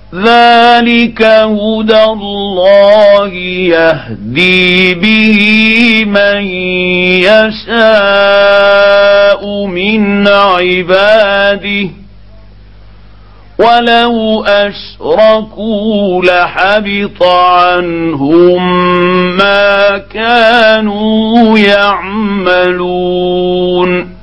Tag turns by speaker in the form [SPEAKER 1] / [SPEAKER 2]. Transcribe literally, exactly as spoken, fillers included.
[SPEAKER 1] ذلك هدى الله يهدي به من يشاء من عباده ولو أشركوا لحبط عنهم ما كانوا يعملون